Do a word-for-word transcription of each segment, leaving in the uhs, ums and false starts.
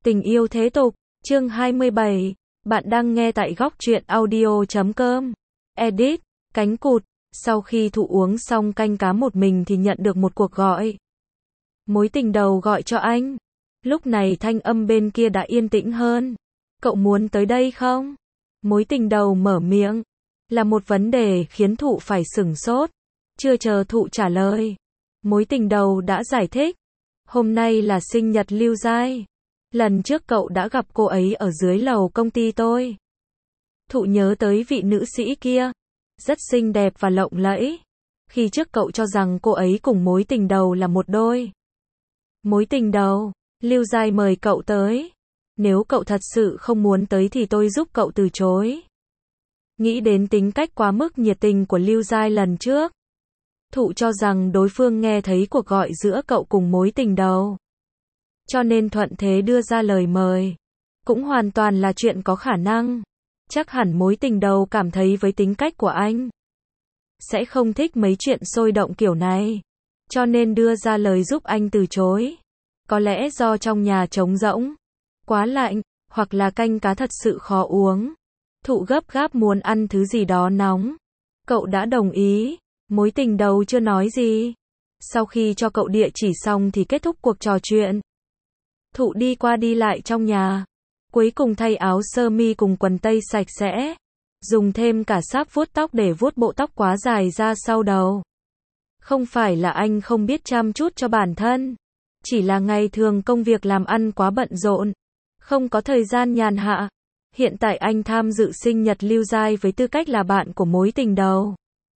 Tình yêu thế tục, chương hai mươi bảy. Bạn đang nghe tại góc truyện audio chấm com. Edit, cánh cụt. Sau khi Thụ uống xong canh cá một mình thì nhận được một cuộc gọi. Mối tình đầu gọi cho anh. Lúc này thanh âm bên kia đã yên tĩnh hơn. Cậu muốn tới đây không? Mối tình đầu mở miệng. Là một vấn đề khiến Thụ phải sửng sốt. Chưa chờ Thụ trả lời. Mối tình đầu đã giải thích. Hôm nay là sinh nhật Lưu Giai. Lần trước cậu đã gặp cô ấy ở dưới lầu công ty tôi. Thụ nhớ tới vị nữ sĩ kia. Rất xinh đẹp và lộng lẫy. Khi trước cậu cho rằng cô ấy cùng mối tình đầu là một đôi. Mối tình đầu, Lưu Giai mời cậu tới. Nếu cậu thật sự không muốn tới thì tôi giúp cậu từ chối. Nghĩ đến tính cách quá mức nhiệt tình của Lưu Giai lần trước. Thụ cho rằng đối phương nghe thấy cuộc gọi giữa cậu cùng mối tình đầu. Cho nên thuận thế đưa ra lời mời. Cũng hoàn toàn là chuyện có khả năng. Chắc hẳn mối tình đầu cảm thấy với tính cách của anh sẽ không thích mấy chuyện sôi động kiểu này. Cho nên đưa ra lời giúp anh từ chối. Có lẽ do trong nhà trống rỗng, quá lạnh, hoặc là canh cá thật sự khó uống. Thụ gấp gáp muốn ăn thứ gì đó nóng. Cậu đã đồng ý. Mối tình đầu chưa nói gì. Sau khi cho cậu địa chỉ xong thì kết thúc cuộc trò chuyện. Thụ đi qua đi lại trong nhà. Cuối cùng thay áo sơ mi cùng quần tây sạch sẽ. Dùng thêm cả sáp vuốt tóc để vuốt bộ tóc quá dài ra sau đầu. Không phải là anh không biết chăm chút cho bản thân. Chỉ là ngày thường công việc làm ăn quá bận rộn. Không có thời gian nhàn hạ. Hiện tại anh tham dự sinh nhật Lưu Giai với tư cách là bạn của mối tình đầu.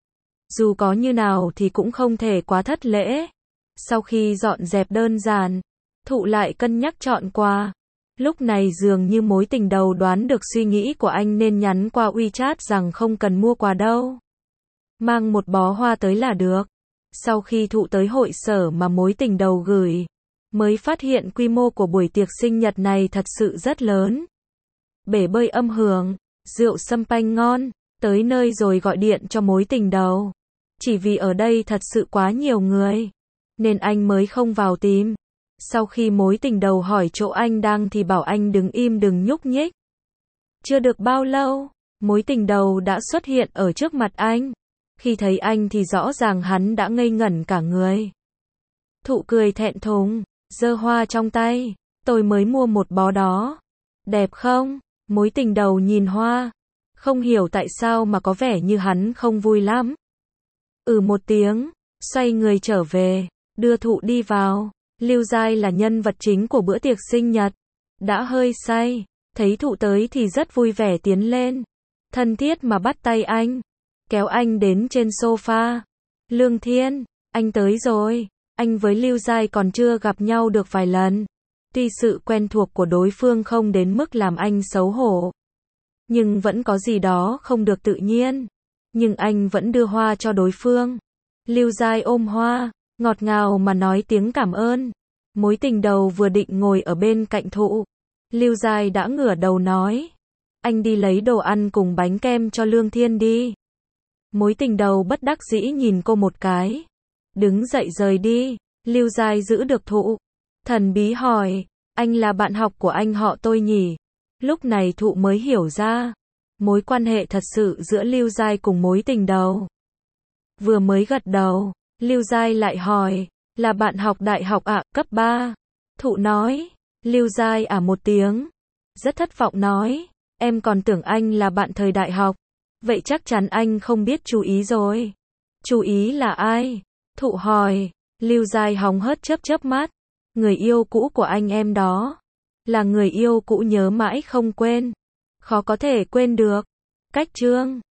Dù có như nào thì cũng không thể quá thất lễ. Sau khi dọn dẹp đơn giản, Thụ lại cân nhắc chọn quà. Lúc này dường như mối tình đầu đoán được suy nghĩ của anh nên nhắn qua WeChat rằng không cần mua quà đâu. Mang một bó hoa tới là được. Sau khi Thụ tới hội sở mà mối tình đầu gửi, mới phát hiện quy mô của buổi tiệc sinh nhật này thật sự rất lớn. Bể bơi âm hưởng, rượu sâm panh ngon, tới nơi rồi gọi điện cho mối tình đầu. Chỉ vì ở đây thật sự quá nhiều người, nên anh mới không vào tìm. Sau khi mối tình đầu hỏi chỗ anh đang thì bảo anh đứng im đừng nhúc nhích. Chưa được bao lâu, mối tình đầu đã xuất hiện ở trước mặt anh. Khi thấy anh thì rõ ràng hắn đã ngây ngẩn cả người. Thụ cười thẹn thùng, giơ hoa trong tay. Tôi mới mua một bó đó. Đẹp không? Mối tình đầu nhìn hoa. Không hiểu tại sao mà có vẻ như hắn không vui lắm. Ừ một tiếng, xoay người trở về, đưa Thụ đi vào. Lưu Giai là nhân vật chính của bữa tiệc sinh nhật. Đã hơi say, thấy Thụ tới thì rất vui vẻ tiến lên. Thân thiết mà bắt tay anh. Kéo anh đến trên sofa. Lương Thiên, anh tới rồi. Anh với Lưu Giai còn chưa gặp nhau được vài lần. Tuy sự quen thuộc của đối phương không đến mức làm anh xấu hổ. Nhưng vẫn có gì đó không được tự nhiên. Nhưng anh vẫn đưa hoa cho đối phương. Lưu Giai ôm hoa, ngọt ngào mà nói tiếng cảm ơn. Mối tình đầu vừa định ngồi ở bên cạnh Thụ. Lưu Giai đã ngửa đầu nói. Anh đi lấy đồ ăn cùng bánh kem cho Lương Thiên đi. Mối tình đầu bất đắc dĩ nhìn cô một cái. Đứng dậy rời đi. Lưu Giai giữ được Thụ. Thần bí hỏi. Anh là bạn học của anh họ tôi nhỉ? Lúc này Thụ mới hiểu ra. Mối quan hệ thật sự giữa Lưu Giai cùng mối tình đầu. Vừa mới gật đầu, Lưu Giai lại hỏi, là bạn học đại học ạ, à, cấp ba. Thụ nói, Lưu Giai à một tiếng. Rất thất vọng nói, em còn tưởng anh là bạn thời đại học. Vậy chắc chắn anh không biết chú ý rồi. Chú ý là ai? Thụ hỏi, Lưu Giai hóng hớt chớp chớp mắt. Người yêu cũ của anh em đó. Là người yêu cũ nhớ mãi không quên. Khó có thể quên được. Cách chương